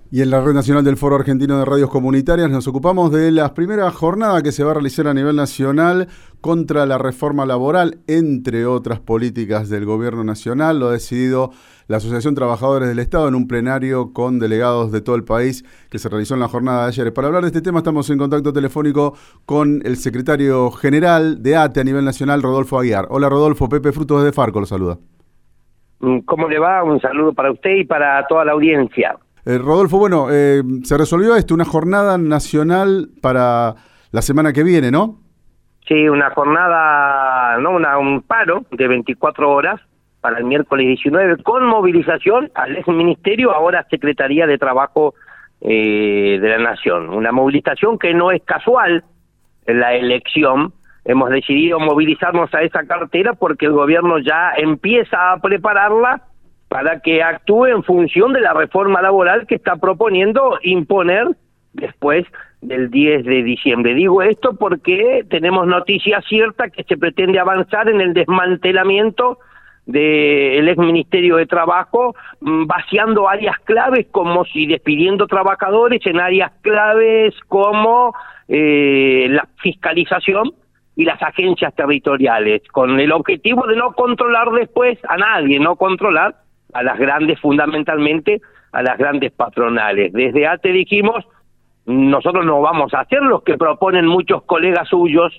Y en la Red Nacional del Foro Argentino de Radios Comunitarias nos ocupamos de la primera jornada que se va a realizar a nivel nacional contra la reforma laboral, entre otras políticas del gobierno nacional. Lo ha decidido la Asociación Trabajadores del Estado en un plenario con delegados de todo el país que se realizó en la jornada de ayer. Para hablar de este tema estamos en contacto telefónico con el secretario general de ATE a nivel nacional, Rodolfo Aguiar. Hola Rodolfo, Pepe Frutos desde Farco lo saluda. ¿Cómo le va? Un saludo para usted y para toda la audiencia. Rodolfo, bueno, se resolvió una jornada nacional para la semana que viene, ¿no? Sí, una jornada, un paro de 24 horas para el miércoles 19 con movilización al ex ministerio, ahora Secretaría de Trabajo de la Nación. Una movilización que no es casual en la elección. Hemos decidido movilizarnos a esa cartera porque el gobierno ya empieza a prepararla para que actúe en función de la reforma laboral que está proponiendo imponer después del 10 de diciembre. Digo esto porque tenemos noticia cierta que se pretende avanzar en el desmantelamiento del ex Ministerio de Trabajo, vaciando áreas claves como si despidiendo trabajadores en áreas claves como la fiscalización y las agencias territoriales, con el objetivo de no controlar después a nadie, no controlar a las grandes, fundamentalmente a las grandes patronales. Desde ATE dijimos, nosotros no vamos a hacer los que proponen muchos colegas suyos,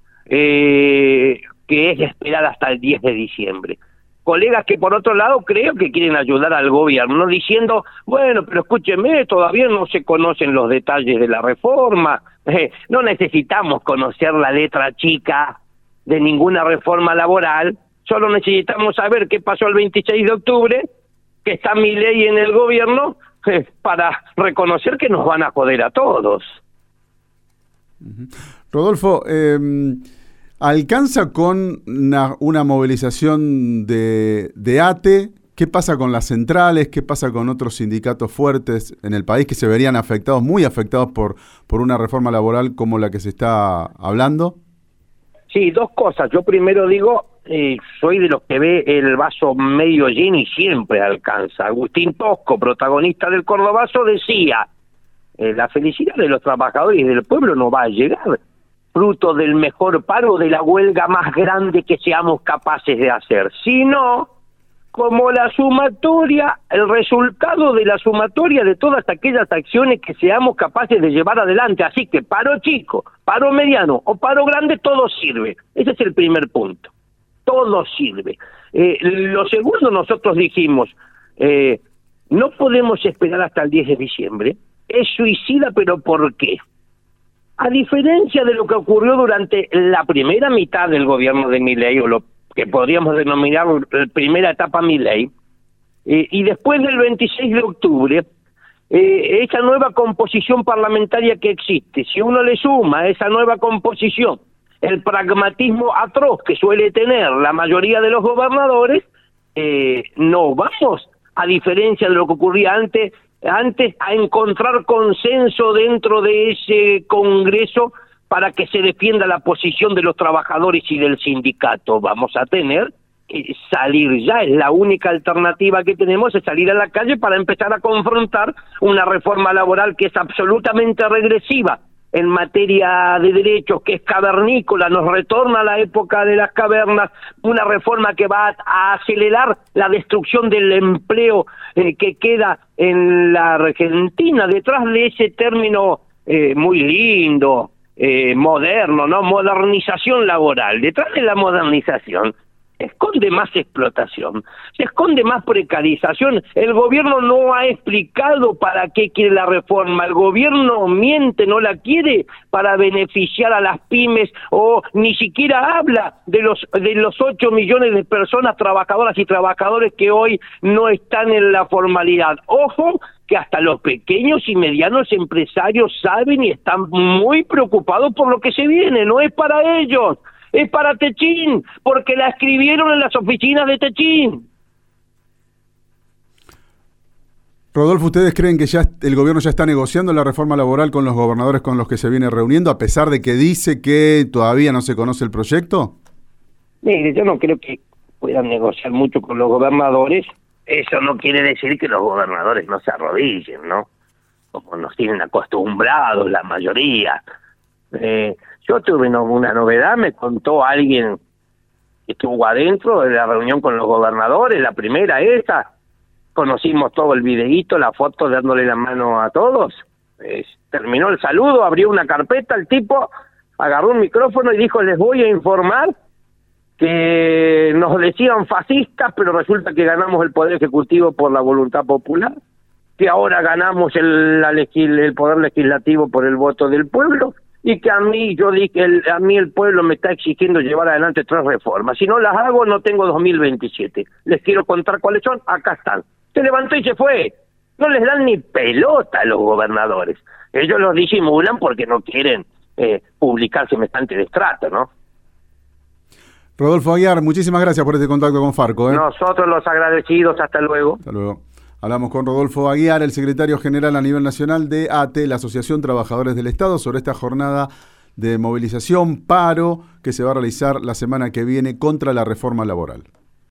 que es esperar hasta el 10 de diciembre. Colegas que por otro lado creo que quieren ayudar al gobierno, diciendo, bueno, pero escúcheme, todavía no se conocen los detalles de la reforma, no necesitamos conocer la letra chica de ninguna reforma laboral, solo necesitamos saber qué pasó el 26 de octubre, que está Milei en el gobierno, para reconocer que nos van a joder a todos. Rodolfo, ¿alcanza con una movilización de ATE? ¿Qué pasa con las centrales? ¿Qué pasa con otros sindicatos fuertes en el país que se verían afectados, muy afectados por una reforma laboral como la que se está hablando? Sí, dos cosas. Yo primero digo, soy de los que ve el vaso medio lleno y siempre alcanza. Agustín Tosco, protagonista del Cordobazo, decía, la felicidad de los trabajadores y del pueblo no va a llegar fruto del mejor paro, de la huelga más grande que seamos capaces de hacer, sino como la sumatoria, el resultado de la sumatoria de todas aquellas acciones que seamos capaces de llevar adelante. Así que paro chico, paro mediano o paro grande, todo sirve. Ese es el primer punto. Todo sirve. Lo segundo, nosotros dijimos, no podemos esperar hasta el 10 de diciembre. Es suicida, pero ¿por qué? A diferencia de lo que ocurrió durante la primera mitad del gobierno de Milei, o lo que podríamos denominar la primera etapa Milei, y después del 26 de octubre, esa nueva composición parlamentaria que existe, si uno le suma a esa nueva composición el pragmatismo atroz que suele tener la mayoría de los gobernadores, no vamos, a diferencia de lo que ocurría antes, a encontrar consenso dentro de ese Congreso para que se defienda la posición de los trabajadores y del sindicato. Vamos a tener que salir ya, es la única alternativa que tenemos, es salir a la calle para empezar a confrontar una reforma laboral que es absolutamente regresiva en materia de derechos, que es cavernícola, nos retorna a la época de las cavernas, una reforma que va a acelerar la destrucción del empleo que queda en la Argentina. Detrás de ese término muy lindo, moderno, ¿no? Modernización laboral. Detrás de la modernización se esconde más explotación, se esconde más precarización. El gobierno no ha explicado para qué quiere la reforma, el gobierno miente, no la quiere para beneficiar a las pymes, o ni siquiera habla de los 8 millones de personas trabajadoras y trabajadores que hoy no están en la formalidad. Ojo, que hasta los pequeños y medianos empresarios saben y están muy preocupados por lo que se viene. No es para ellos, es para Techín, porque la escribieron en las oficinas de Techín. Rodolfo, ¿ustedes creen que ya el gobierno ya está negociando la reforma laboral con los gobernadores con los que se viene reuniendo, a pesar de que dice que todavía no se conoce el proyecto? Mire, yo no creo que puedan negociar mucho con los gobernadores. Eso no quiere decir que los gobernadores no se arrodillen, ¿no? como nos tienen acostumbrados la mayoría. Yo tuve una novedad, me contó alguien que estuvo adentro de la reunión con los gobernadores, la primera esa, conocimos todo el videíto, la foto dándole la mano a todos. Terminó el saludo, abrió una carpeta, el tipo agarró un micrófono y dijo: les voy a informar que nos decían fascistas, pero resulta que ganamos el Poder Ejecutivo por la voluntad popular, que ahora ganamos el Poder Legislativo por el voto del pueblo, y que a mí el pueblo me está exigiendo llevar adelante 3 reformas. Si no las hago, no tengo 2027. Les quiero contar cuáles son, acá están. Se levantó y se fue. No les dan ni pelota a los gobernadores. Ellos los disimulan porque no quieren publicar semejante destrato, ¿no? Rodolfo Aguiar, muchísimas gracias por este contacto con Farco. Nosotros los agradecidos, hasta luego. Hasta luego. Hablamos con Rodolfo Aguiar, el secretario general a nivel nacional de ATE, la Asociación Trabajadores del Estado, sobre esta jornada de movilización, paro, que se va a realizar la semana que viene contra la reforma laboral.